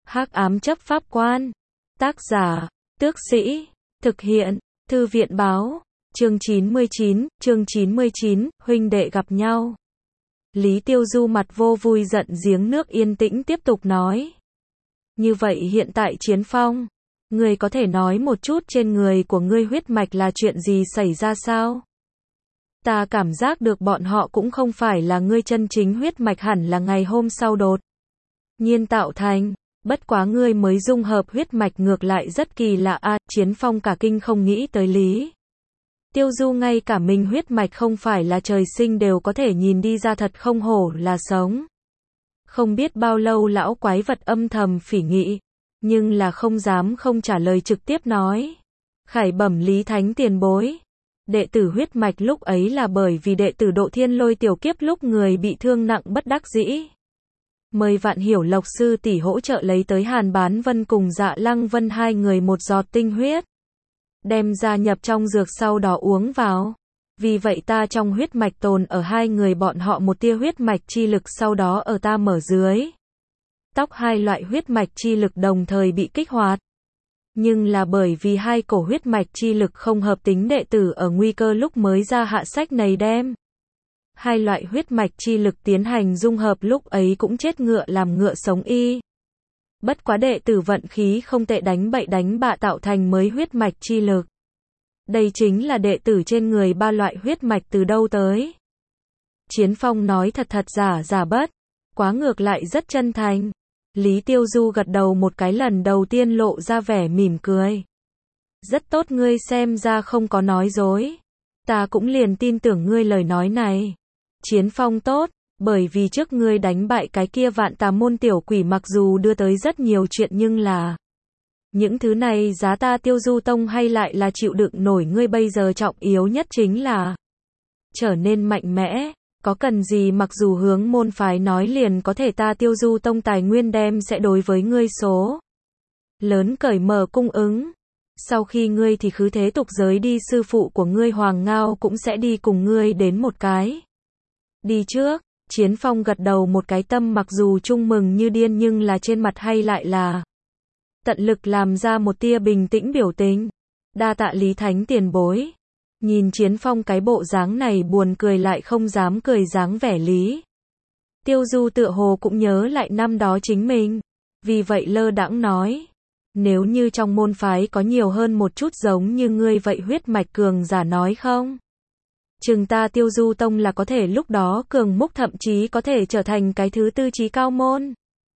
Hắc ám chấp pháp quan. Tác giả, Tước Sĩ. Thực hiện, Thư viện báo. Chương 99, huynh đệ gặp nhau. Lý Tiêu Du mặt vô vui giận giếng nước yên tĩnh tiếp tục nói. Như vậy hiện tại Chiến Phong, ngươi có thể nói một chút trên người của ngươi huyết mạch là chuyện gì xảy ra sao? Ta cảm giác được bọn họ cũng không phải là ngươi chân chính huyết mạch, hẳn là ngày hôm sau đột nhiên tạo thành, bất quá ngươi mới dung hợp huyết mạch ngược lại rất kỳ lạ a. Chiến Phong cả kinh không nghĩ tới Lý Tiêu Du ngay cả mình huyết mạch không phải là trời sinh đều có thể nhìn đi ra, thật không hổ là sống. Không biết bao lâu lão quái vật âm thầm phỉ nghị, nhưng là không dám không trả lời, trực tiếp nói. Khải bẩm Lý Thánh tiền bối. Đệ tử huyết mạch lúc ấy là bởi vì đệ tử Độ Thiên Lôi tiểu kiếp lúc người bị thương nặng bất đắc dĩ. Mời Vạn Hiểu Lộc sư tỷ hỗ trợ lấy tới Hàn Bán Vân cùng Dạ Lăng Vân hai người một giọt tinh huyết. Đem ra nhập trong dược sau đó uống vào. Vì vậy ta trong huyết mạch tồn ở hai người bọn họ một tia huyết mạch chi lực, sau đó ở ta mở dưới tóc hai loại huyết mạch chi lực đồng thời bị kích hoạt. Nhưng là bởi vì hai cổ huyết mạch chi lực không hợp tính, đệ tử ở nguy cơ lúc mới ra hạ sách này đem hai loại huyết mạch chi lực tiến hành dung hợp, lúc ấy cũng chết ngựa làm ngựa sống y. Bất quá đệ tử vận khí không tệ, đánh bậy đánh bạ tạo thành mới huyết mạch chi lực. Đây chính là đệ tử trên người ba loại huyết mạch từ đâu tới? Chiến Phong nói thật thật giả giả bất quá, ngược lại rất chân thành. Lý Tiêu Du gật đầu một cái, lần đầu tiên lộ ra vẻ mỉm cười. Rất tốt, ngươi xem ra không có nói dối. Ta cũng liền tin tưởng ngươi lời nói này. Chiến Phong tốt, bởi vì trước ngươi đánh bại cái kia Vạn Tà môn tiểu quỷ mặc dù đưa tới rất nhiều chuyện, nhưng là những thứ này giá ta Tiêu Du Tông hay lại là chịu đựng nổi. Ngươi bây giờ trọng yếu nhất chính là trở nên mạnh mẽ. Có cần gì mặc dù hướng môn phái nói liền có thể, ta Tiêu Du Tông tài nguyên đem sẽ đối với ngươi số lớn cởi mở cung ứng. Sau khi ngươi thì khứ thế tục giới đi, sư phụ của ngươi Hoàng Ngao cũng sẽ đi cùng ngươi đến một cái. Đi trước. Chiến Phong gật đầu một cái, tâm mặc dù trung mừng như điên nhưng là trên mặt hay lại là tận lực làm ra một tia bình tĩnh biểu tình. Đa tạ Lý Thánh tiền bối. Nhìn Chiến Phong cái bộ dáng này buồn cười lại không dám cười dáng vẻ, Lý Tiêu Du tựa hồ cũng nhớ lại năm đó chính mình. Vì vậy lơ đãng nói. Nếu như trong môn phái có nhiều hơn một chút giống như ngươi vậy huyết mạch cường giả nói không? Chừng ta Tiêu Du Tông là có thể lúc đó cường múc, thậm chí có thể trở thành cái thứ tư chí cao môn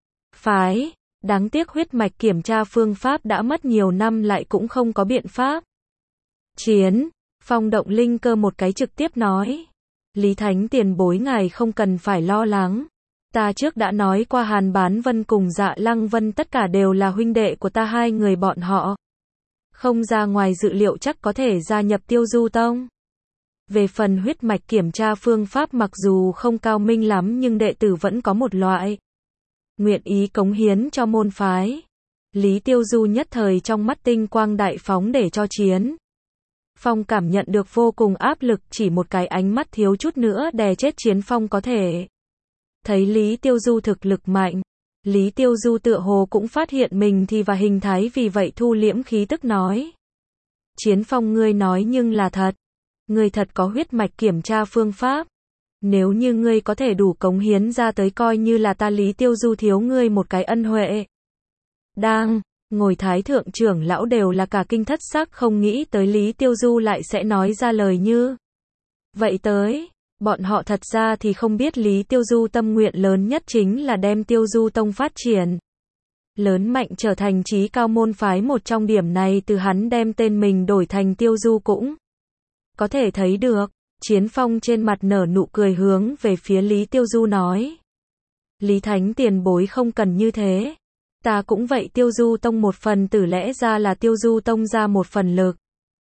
phái. Đáng tiếc huyết mạch kiểm tra phương pháp đã mất nhiều năm lại cũng không có biện pháp. Chiến Phong động linh cơ một cái, trực tiếp nói. Lý Thánh tiền bối ngài không cần phải lo lắng. Ta trước đã nói qua, Hàn Bán Vân cùng Dạ Lăng Vân tất cả đều là huynh đệ của ta, hai người bọn họ không ra ngoài dự liệu chắc có thể gia nhập Tiêu Du Tông. Về phần huyết mạch kiểm tra phương pháp mặc dù không cao minh lắm nhưng đệ tử vẫn có một loại nguyện ý cống hiến cho môn phái. Lý Tiêu Du nhất thời trong mắt tinh quang đại phóng, để cho Chiến Phong cảm nhận được vô cùng áp lực, chỉ một cái ánh mắt thiếu chút nữa đè chết Chiến Phong. Có thể thấy Lý Tiêu Du thực lực mạnh. Lý Tiêu Du tựa hồ cũng phát hiện mình thì và hình thái, vì vậy thu liễm khí tức nói. Chiến Phong, ngươi nói nhưng là thật. Ngươi thật có huyết mạch kiểm tra phương pháp. Nếu như ngươi có thể đủ cống hiến ra tới, coi như là ta Lý Tiêu Du thiếu ngươi một cái ân huệ. Đang ngồi thái thượng trưởng lão đều là cả kinh thất sắc, không nghĩ tới Lý Tiêu Du lại sẽ nói ra lời như vậy tới. Bọn họ thật ra thì không biết Lý Tiêu Du tâm nguyện lớn nhất chính là đem Tiêu Du Tông phát triển lớn mạnh trở thành chí cao môn phái. Một trong điểm này từ hắn đem tên mình đổi thành Tiêu Du cũng có thể thấy được. Chiến Phong trên mặt nở nụ cười, hướng về phía Lý Tiêu Du nói. Lý Thánh tiền bối không cần như thế. Ta cũng vậy, Tiêu Du Tông một phần tử, lẽ ra là Tiêu Du Tông ra một phần lực.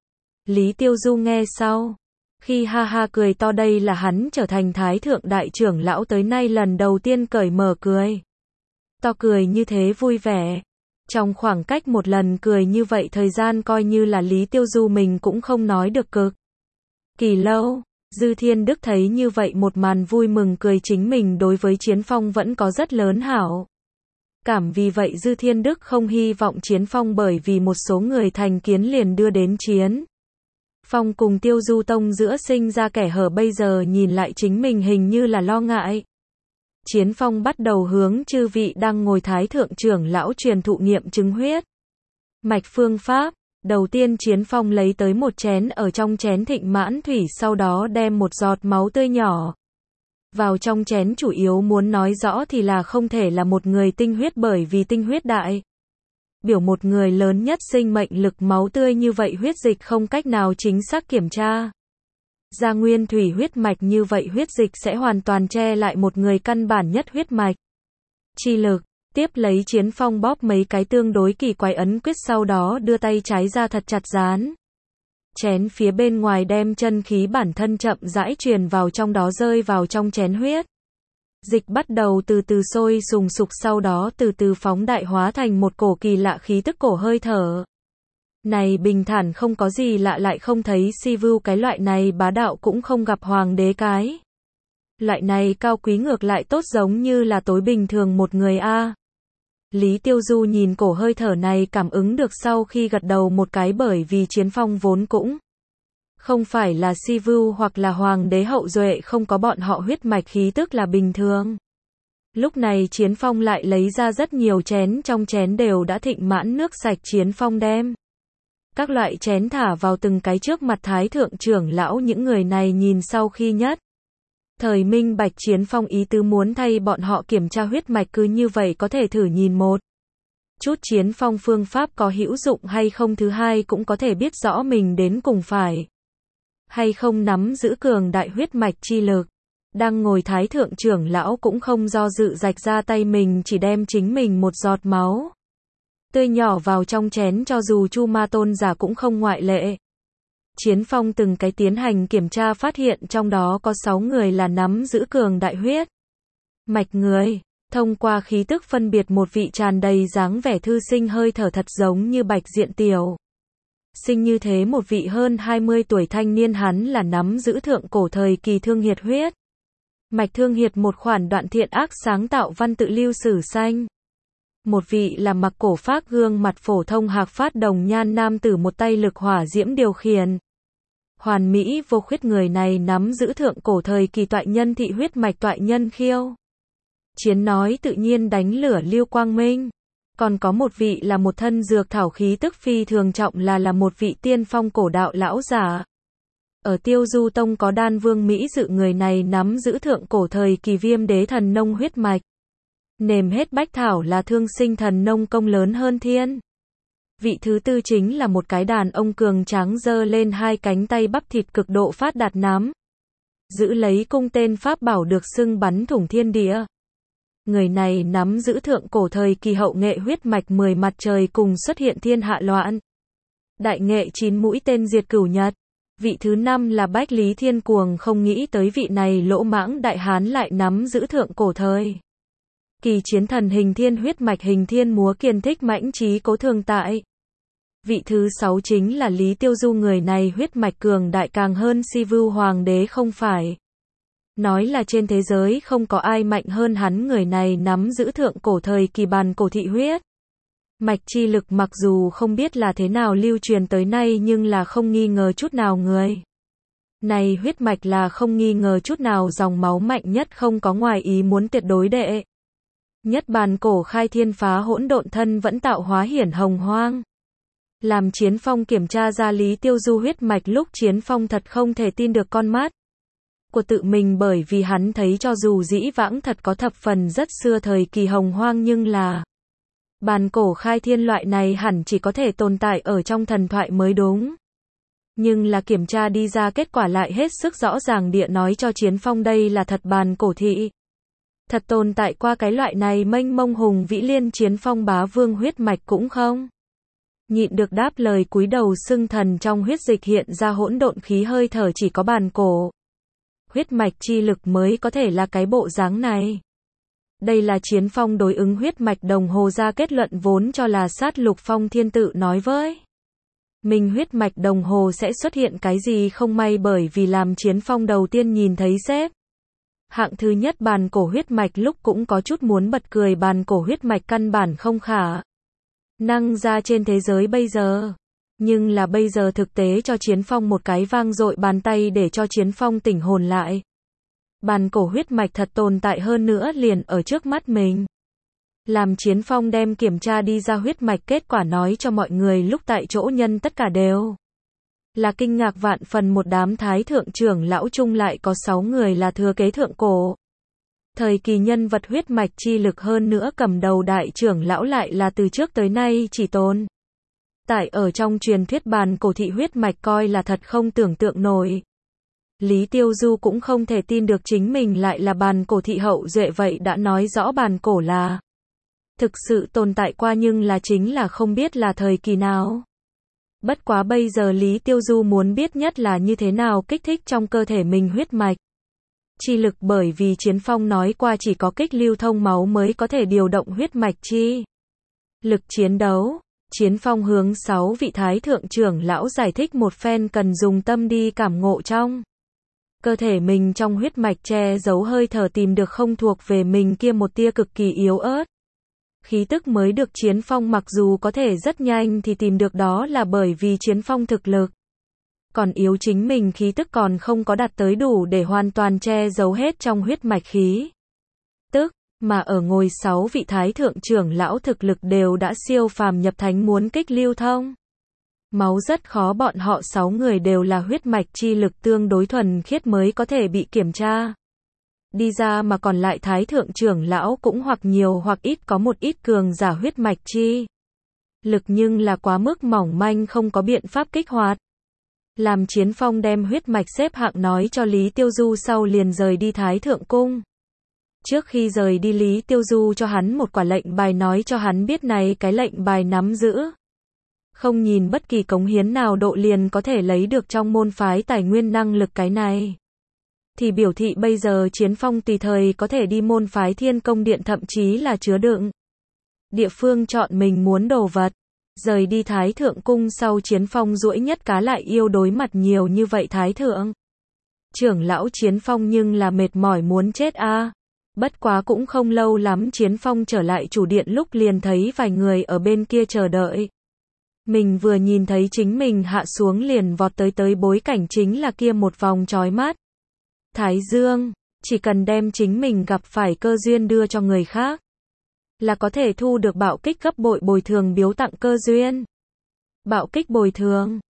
Lý Tiêu Du nghe sau khi ha ha cười to, đây là hắn trở thành thái thượng đại trưởng lão tới nay lần đầu tiên cởi mở cười to, cười như thế vui vẻ. Trong khoảng cách một lần cười như vậy thời gian, coi như là Lý Tiêu Du mình cũng không nói được cực kỳ lâu. Dư Thiên Đức thấy như vậy một màn vui mừng cười, chính mình đối với Chiến Phong vẫn có rất lớn hảo cảm vì vậy Dư Thiên Đức không hy vọng Chiến Phong bởi vì một số người thành kiến liền đưa đến Chiến Phong cùng Tiêu Du Tông giữa sinh ra kẻ hở, bây giờ nhìn lại chính mình hình như là lo ngại. Chiến Phong bắt đầu hướng chư vị đang ngồi Thái Thượng trưởng lão truyền thụ nghiệm chứng huyết mạch phương pháp. Đầu tiên Chiến Phong lấy tới một chén, ở trong chén thịnh mãn thủy, sau đó đem một giọt máu tươi nhỏ vào trong chén, chủ yếu muốn nói rõ thì là không thể là một người tinh huyết, bởi vì tinh huyết đại biểu một người lớn nhất sinh mệnh lực, máu tươi như vậy huyết dịch không cách nào chính xác kiểm tra ra nguyên thủy huyết mạch, như vậy huyết dịch sẽ hoàn toàn che lại một người căn bản nhất huyết mạch chi lực. Tiếp lấy Chiến Phong bóp mấy cái tương đối kỳ quái ấn quyết, sau đó đưa tay trái ra thật chặt dán chén phía bên ngoài, đem chân khí bản thân chậm rãi truyền vào trong đó, rơi vào trong chén huyết dịch bắt đầu từ từ sôi sùng sục, sau đó từ từ phóng đại hóa thành một cổ kỳ lạ khí tức, cổ hơi thở này bình thản không có gì lạ, lại không thấy si vưu cái loại này bá đạo, cũng không gặp hoàng đế cái loại này cao quý, ngược lại tốt giống như là tối bình thường một người a. Lý Tiêu Du nhìn cổ hơi thở này cảm ứng được, sau khi gật đầu một cái, bởi vì Chiến Phong vốn cũng không phải là si vưu hoặc là hoàng đế hậu duệ, không có bọn họ huyết mạch khí tức là bình thường. Lúc này Chiến Phong lại lấy ra rất nhiều chén, trong chén đều đã thịnh mãn nước sạch. Chiến Phong đem các loại chén thả vào từng cái trước mặt Thái Thượng trưởng lão, những người này nhìn sau khi nhất thời minh bạch Chiến Phong ý tứ, muốn thay bọn họ kiểm tra huyết mạch, cứ như vậy có thể thử nhìn một chút Chiến Phong phương pháp có hữu dụng hay không, thứ hai cũng có thể biết rõ mình đến cùng phải hay không nắm giữ cường đại huyết mạch chi lực. Đang ngồi Thái Thượng trưởng lão cũng không do dự, rạch ra tay mình, chỉ đem chính mình một giọt máu tươi nhỏ vào trong chén, cho dù Chu Ma tôn giả cũng không ngoại lệ. Chiến Phong từng cái tiến hành kiểm tra, phát hiện trong đó có 6 người là nắm giữ cường đại huyết mạch người. Thông qua khí tức phân biệt, một vị tràn đầy dáng vẻ thư sinh, hơi thở thật giống như bạch diện tiểu sinh, như thế một vị hơn 20 tuổi thanh niên, hắn là nắm giữ thượng cổ thời kỳ thương hiệt huyết mạch, thương hiệt một khoản đoạn thiện ác sáng tạo văn tự lưu sử xanh. Một vị là mặc cổ phác, gương mặt phổ thông, hạc phát đồng nhan nam tử, một tay lực hỏa diễm điều khiển hoàn mỹ vô khuyết, người này nắm giữ thượng cổ thời kỳ toại nhân thị huyết mạch, toại nhân khiêu chiến nói tự nhiên, đánh lửa lưu quang minh. Còn có một vị là một thân dược thảo khí tức phi thường trọng, là một vị tiên phong cổ đạo lão giả. Ở Tiêu Du Tông có Đan Vương Mỹ Dự, người này nắm giữ thượng cổ thời kỳ viêm đế thần nông huyết mạch. Nềm hết bách thảo là thương sinh thần nông, công lớn hơn thiên. Vị thứ tư chính là một cái đàn ông cường tráng, giơ lên hai cánh tay, bắp thịt cực độ phát đạt, nắm giữ lấy cung tên pháp bảo được xưng bắn thủng thiên địa. Người này nắm giữ thượng cổ thời kỳ hậu nghệ huyết mạch, 10 mặt trời cùng xuất hiện thiên hạ loạn đại nghệ, 9 mũi tên diệt cửu nhật. Vị thứ năm là Bách Lý Thiên Cuồng, không nghĩ tới vị này lỗ mãng đại hán lại nắm giữ thượng cổ thời kỳ chiến thần hình thiên huyết mạch, hình thiên múa kiên, thích mãnh trí cố thường tại. Vị thứ 6 chính là Lý Tiêu Du, người này huyết mạch cường đại càng hơn si vưu hoàng đế, không phải nói là trên thế giới không có ai mạnh hơn hắn, người này nắm giữ thượng cổ thời kỳ bàn cổ thị huyết mạch chi lực, mặc dù không biết là thế nào lưu truyền tới nay, nhưng là không nghi ngờ chút nào người này huyết mạch là không nghi ngờ chút nào dòng máu mạnh nhất, không có ngoài ý muốn, tuyệt đối đệ nhất bàn cổ khai thiên phá hỗn độn, thân vẫn tạo hóa hiển hồng hoang. Làm Chiến Phong kiểm tra ra Lý Tiêu Du huyết mạch lúc, Chiến Phong thật không thể tin được con mắt của tự mình, bởi vì hắn thấy cho dù dĩ vãng thật có thập phần rất xưa thời kỳ hồng hoang, nhưng là bàn cổ khai thiên loại này hẳn chỉ có thể tồn tại ở trong thần thoại mới đúng. Nhưng là kiểm tra đi ra kết quả lại hết sức rõ ràng địa nói cho Chiến Phong đây là thật bàn cổ thị thật tồn tại qua, cái loại này mênh mông hùng vĩ, liên Chiến Phong bá vương huyết mạch cũng không nhịn được đáp lời, cúi đầu xưng thần, trong huyết dịch hiện ra hỗn độn khí, hơi thở chỉ có bàn cổ huyết mạch chi lực mới có thể là cái bộ dáng này. Đây là Chiến Phong đối ứng huyết mạch đồng hồ ra kết luận, vốn cho là Sát Lục Phong Thiên tự nói với mình huyết mạch đồng hồ sẽ xuất hiện cái gì không may, bởi vì làm Chiến Phong đầu tiên nhìn thấy xếp Hạng thứ nhất bàn cổ huyết mạch lúc cũng có chút muốn bật cười, bàn cổ huyết mạch căn bản không khả năng ra trên thế giới bây giờ. Nhưng là bây giờ thực tế cho Chiến Phong một cái vang dội bàn tay để cho Chiến Phong tỉnh hồn lại. Bàn cổ huyết mạch thật tồn tại, hơn nữa liền ở trước mắt mình. Làm Chiến Phong đem kiểm tra đi ra huyết mạch kết quả nói cho mọi người lúc tại chỗ, nhân tất cả đều là kinh ngạc vạn phần. Một đám thái thượng trưởng lão chung lại có 6 người là thừa kế thượng cổ thời kỳ nhân vật huyết mạch chi lực, hơn nữa cầm đầu đại trưởng lão lại là từ trước tới nay chỉ tồn tại ở trong truyền thuyết bàn cổ thị huyết mạch, coi là thật không tưởng tượng nổi. Lý Tiêu Du cũng không thể tin được chính mình lại là bàn cổ thị hậu duệ, vậy đã nói rõ bàn cổ là thực sự tồn tại qua, nhưng là chính là không biết là thời kỳ nào. Bất quá bây giờ Lý Tiêu Du muốn biết nhất là như thế nào kích thích trong cơ thể mình huyết mạch chi lực, bởi vì Chiến Phong nói qua chỉ có kích lưu thông máu mới có thể điều động huyết mạch chi lực chiến đấu. Chiến Phong hướng 6 vị thái thượng trưởng lão giải thích một phen, cần dùng tâm đi cảm ngộ trong cơ thể mình, trong huyết mạch che giấu hơi thở, tìm được không thuộc về mình kia một tia cực kỳ yếu ớt khí tức mới được. Chiến Phong mặc dù có thể rất nhanh thì tìm được, đó là bởi vì Chiến Phong thực lực còn yếu, chính mình khí tức còn không có đạt tới đủ để hoàn toàn che giấu hết trong huyết mạch khí tức, mà ở ngồi 6 vị thái thượng trưởng lão thực lực đều đã siêu phàm nhập thánh, muốn kích lưu thông máu rất khó, bọn họ 6 người đều là huyết mạch chi lực tương đối thuần khiết mới có thể bị kiểm tra đi ra, mà còn lại thái thượng trưởng lão cũng hoặc nhiều hoặc ít có một ít cường giả huyết mạch chi lực, nhưng là quá mức mỏng manh, không có biện pháp kích hoạt. Làm Chiến Phong đem huyết mạch xếp hạng nói cho Lý Tiêu Du sau liền rời đi Thái Thượng Cung. Trước khi rời đi, Lý Tiêu Du cho hắn một quả lệnh bài, nói cho hắn biết này cái lệnh bài nắm giữ không nhìn bất kỳ cống hiến nào độ liền có thể lấy được trong môn phái tài nguyên năng lực, cái này thì biểu thị bây giờ Chiến Phong tùy thời có thể đi môn phái Thiên Công Điện, thậm chí là chứa đựng địa phương chọn mình muốn đồ vật. Rời đi Thái Thượng Cung sau, Chiến Phong duỗi nhất cá lại yêu đối mặt nhiều như vậy thái thượng trưởng lão, Chiến Phong nhưng là mệt mỏi muốn chết a. Bất quá cũng không lâu lắm, Chiến Phong trở lại chủ điện lúc liền thấy vài người ở bên kia chờ đợi. Mình vừa nhìn thấy chính mình hạ xuống liền vọt tới, bối cảnh chính là kia một vòng chói mắt thái dương, chỉ cần đem chính mình gặp phải cơ duyên đưa cho người khác là có thể thu được bạo kích gấp bội bồi thường biếu tặng cơ duyên. Bạo kích bồi thường